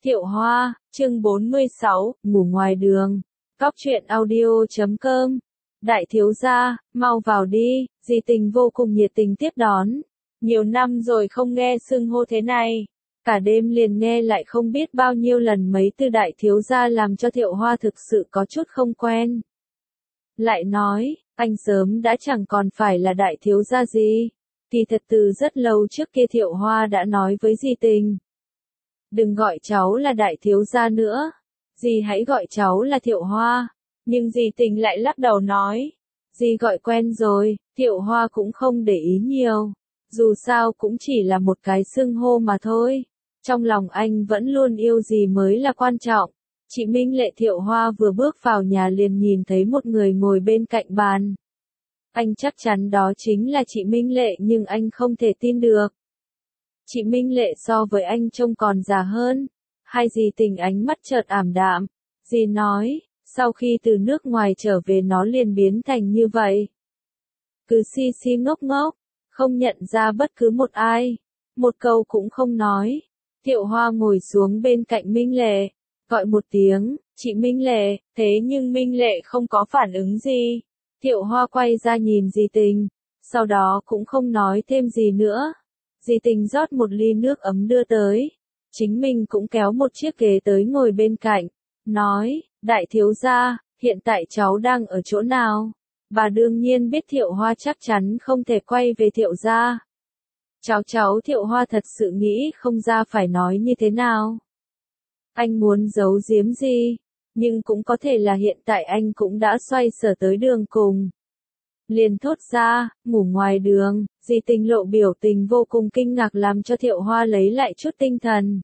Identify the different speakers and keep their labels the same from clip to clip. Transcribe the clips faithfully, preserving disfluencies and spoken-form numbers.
Speaker 1: Thiệu Hoa, chương bốn mươi sáu, ngủ ngoài đường. Cóc truyện audio chấm com. Đại thiếu gia, mau vào đi, Di Tình vô cùng nhiệt tình tiếp đón. Nhiều năm rồi không nghe xưng hô thế này. Cả đêm liền nghe lại không biết bao nhiêu lần mấy từ đại thiếu gia làm cho Thiệu Hoa thực sự có chút không quen. Lại nói, anh sớm đã chẳng còn phải là đại thiếu gia gì. Kỳ thật từ rất lâu trước kia Thiệu Hoa đã nói với Di Tình. Đừng gọi cháu là đại thiếu gia nữa. Dì hãy gọi cháu là Thiệu Hoa. Nhưng Di Tình lại lắc đầu nói. Dì gọi quen rồi, Thiệu Hoa cũng không để ý nhiều. Dù sao cũng chỉ là một cái xưng hô mà thôi. Trong lòng anh vẫn luôn yêu dì mới là quan trọng. Chị Minh Lệ Thiệu Hoa vừa bước vào nhà liền nhìn thấy một người ngồi bên cạnh bàn. Anh chắc chắn đó chính là chị Minh Lệ nhưng anh không thể tin được. Chị Minh Lệ so với anh trông còn già hơn. Hai dì Tình ánh mắt chợt ảm đạm. Dì nói, sau khi từ nước ngoài trở về nó liền biến thành như vậy. Cứ si si ngốc ngốc, không nhận ra bất cứ một ai. Một câu cũng không nói. Thiệu Hoa ngồi xuống bên cạnh Minh Lệ, gọi một tiếng, chị Minh Lệ, thế nhưng Minh Lệ không có phản ứng gì. Thiệu Hoa quay ra nhìn Di Tình, sau đó cũng không nói thêm gì nữa. Di Tình rót một ly nước ấm đưa tới, chính mình cũng kéo một chiếc ghế tới ngồi bên cạnh, nói, đại thiếu gia, hiện tại cháu đang ở chỗ nào? Bà đương nhiên biết Thiệu Hoa chắc chắn không thể quay về Thiệu gia. Cháu cháu Thiệu Hoa thật sự nghĩ không ra phải nói như thế nào. Anh muốn giấu giếm gì, nhưng cũng có thể là hiện tại anh cũng đã xoay sở tới đường cùng. Liền thốt ra, ngủ ngoài đường, Di Tình lộ biểu tình vô cùng kinh ngạc làm cho Thiệu Hoa lấy lại chút tinh thần.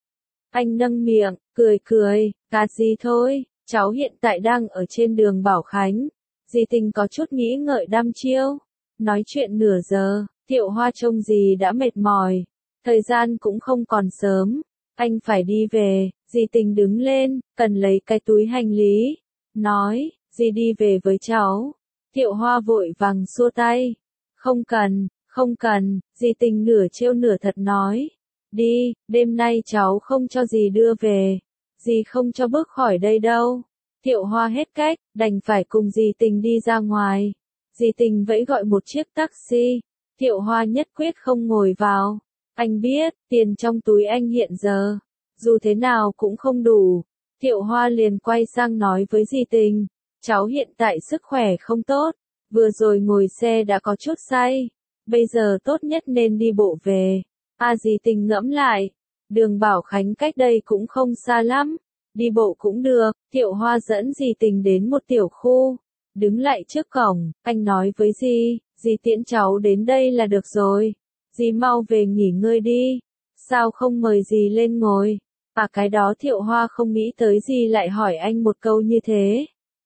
Speaker 1: Anh nâng miệng, cười cười, gạt gì thôi, cháu hiện tại đang ở trên đường Bảo Khánh. Di Tình có chút nghĩ ngợi đăm chiêu. Nói chuyện nửa giờ, Thiệu Hoa trông gì đã mệt mỏi. Thời gian cũng không còn sớm. Anh phải đi về. Di Tình đứng lên, cần lấy cái túi hành lý. Nói, Di đi về với cháu. Thiệu Hoa vội vàng xua tay. Không cần, không cần, Di Tình nửa trêu nửa thật nói. Đi, đêm nay cháu không cho dì đưa về. Dì không cho bước khỏi đây đâu. Thiệu Hoa hết cách, đành phải cùng Di Tình đi ra ngoài. Di Tình vẫy gọi một chiếc taxi. Thiệu Hoa nhất quyết không ngồi vào. Anh biết, tiền trong túi anh hiện giờ, dù thế nào cũng không đủ. Thiệu Hoa liền quay sang nói với Di Tình. Cháu hiện tại sức khỏe không tốt. Vừa rồi ngồi xe đã có chút say. Bây giờ tốt nhất nên đi bộ về. À Di Tình ngẫm lại. Đường Bảo Khánh cách đây cũng không xa lắm. Đi bộ cũng được. Thiệu Hoa dẫn Di Tình đến một tiểu khu. Đứng lại trước cổng, anh nói với Di, Di tiễn cháu đến đây là được rồi. Di mau về nghỉ ngơi đi. Sao không mời Di lên ngồi? À cái đó Thiệu Hoa không nghĩ tới Di lại hỏi anh một câu như thế.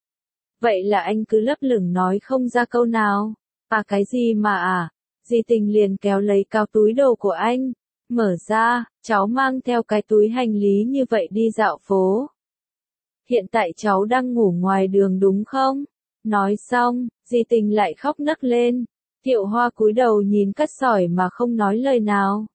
Speaker 1: Vậy là anh cứ lấp lửng nói không ra câu nào. À cái gì mà à? Di Tình liền kéo lấy cao túi đồ của anh. Mở ra, cháu mang theo cái túi hành lý như vậy đi dạo phố. Hiện tại cháu đang ngủ ngoài đường đúng không? Nói xong, Di Tình lại khóc nấc lên. Thiệu Hoa cúi đầu nhìn cát sỏi mà không nói lời nào.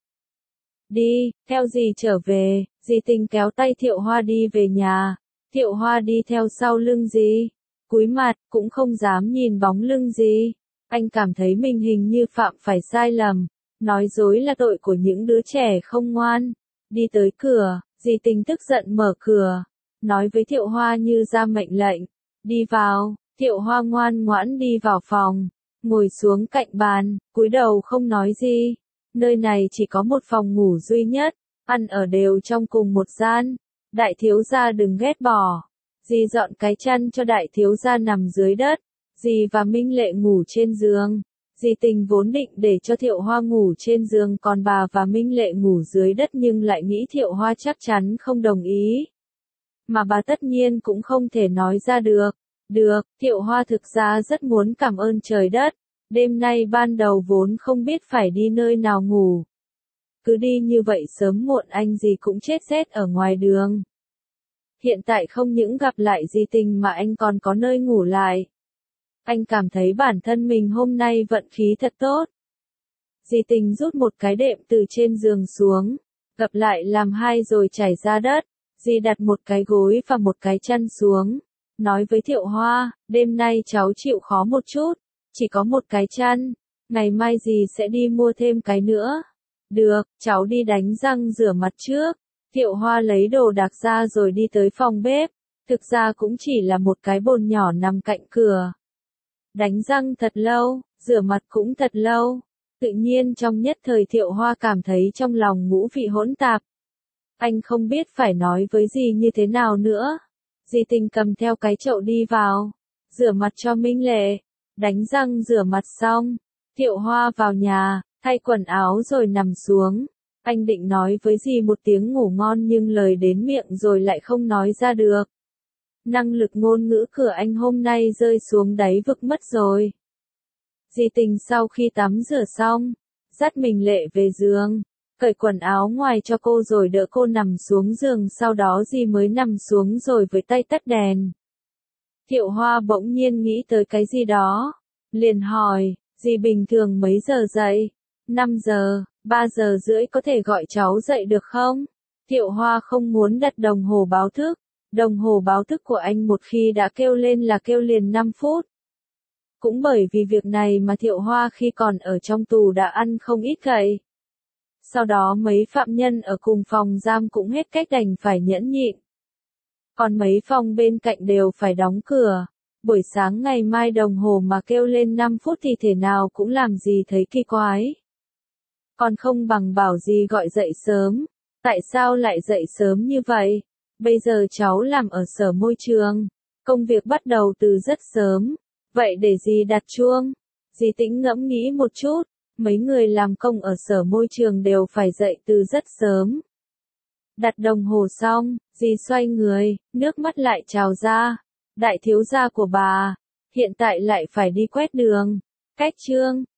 Speaker 1: Đi, theo dì trở về. Di Tình kéo tay Thiệu Hoa đi về nhà. Thiệu Hoa đi theo sau lưng dì. Cúi mặt, cũng không dám nhìn bóng lưng dì. Anh cảm thấy mình hình như phạm phải sai lầm. Nói dối là tội của những đứa trẻ không ngoan. Đi tới cửa, Di Tình tức giận mở cửa. Nói với Thiệu Hoa như ra mệnh lệnh. Đi vào. Thiệu Hoa ngoan ngoãn đi vào phòng, ngồi xuống cạnh bàn, cúi đầu không nói gì. Nơi này chỉ có một phòng ngủ duy nhất, ăn ở đều trong cùng một gian. Đại thiếu gia đừng ghét bỏ. Dì dọn cái chăn cho đại thiếu gia nằm dưới đất. Dì và Minh Lệ ngủ trên giường. Dì Tình vốn định để cho Thiệu Hoa ngủ trên giường còn bà và Minh Lệ ngủ dưới đất nhưng lại nghĩ Thiệu Hoa chắc chắn không đồng ý. Mà bà tất nhiên cũng không thể nói ra được. Được, Thiệu Hoa thực ra rất muốn cảm ơn trời đất. Đêm nay ban đầu vốn không biết phải đi nơi nào ngủ. Cứ đi như vậy sớm muộn anh gì cũng chết rét ở ngoài đường. Hiện tại không những gặp lại Di Tình mà anh còn có nơi ngủ lại. Anh cảm thấy bản thân mình hôm nay vận khí thật tốt. Di Tình rút một cái đệm từ trên giường xuống. gập lại làm hai rồi trải ra đất. Dì đặt một cái gối và một cái chăn xuống, nói với Thiệu Hoa, đêm nay cháu chịu khó một chút, chỉ có một cái chăn, ngày mai dì sẽ đi mua thêm cái nữa. Được, cháu đi đánh răng rửa mặt trước. Thiệu Hoa lấy đồ đạc ra rồi đi tới phòng bếp, thực ra cũng chỉ là một cái bồn nhỏ nằm cạnh cửa. Đánh răng thật lâu, rửa mặt cũng thật lâu, tự nhiên trong nhất thời Thiệu Hoa cảm thấy trong lòng ngũ vị hỗn tạp. Anh không biết phải nói với dì như thế nào nữa. Dì Tình cầm theo cái chậu đi vào, rửa mặt cho Minh Lệ, đánh răng rửa mặt xong, Thiệu Hoa vào nhà, thay quần áo rồi nằm xuống. Anh định nói với dì một tiếng ngủ ngon nhưng lời đến miệng rồi lại không nói ra được. Năng lực ngôn ngữ của anh hôm nay rơi xuống đáy vực mất rồi. Dì Tình sau khi tắm rửa xong, dắt Minh Lệ về giường, cởi quần áo ngoài cho cô rồi đỡ cô nằm xuống giường, sau đó dì mới nằm xuống rồi với tay tắt đèn. Thiệu Hoa bỗng nhiên nghĩ tới cái gì đó, liền hỏi, dì bình thường mấy giờ dậy? năm giờ, ba giờ rưỡi có thể gọi cháu dậy được không? Thiệu Hoa không muốn đặt đồng hồ báo thức, đồng hồ báo thức của anh một khi đã kêu lên là kêu liền năm phút. Cũng bởi vì việc này mà Thiệu Hoa khi còn ở trong tù đã ăn không ít gậy. Sau đó mấy phạm nhân ở cùng phòng giam cũng hết cách đành phải nhẫn nhịn. Còn mấy phòng bên cạnh đều phải đóng cửa. Buổi sáng ngày mai đồng hồ mà kêu lên năm phút thì thể nào cũng làm gì thấy kỳ quái. Còn không bằng bảo gì gọi dậy sớm. Tại sao lại dậy sớm như vậy? Bây giờ cháu làm ở sở môi trường. Công việc bắt đầu từ rất sớm. Vậy để dì đặt chuông. Dì Tĩnh ngẫm nghĩ một chút. Mấy người làm công ở sở môi trường đều phải dậy từ rất sớm. Đặt đồng hồ xong, dì xoay người, nước mắt lại trào ra. Đại thiếu gia của bà, hiện tại lại phải đi quét đường. Cách chương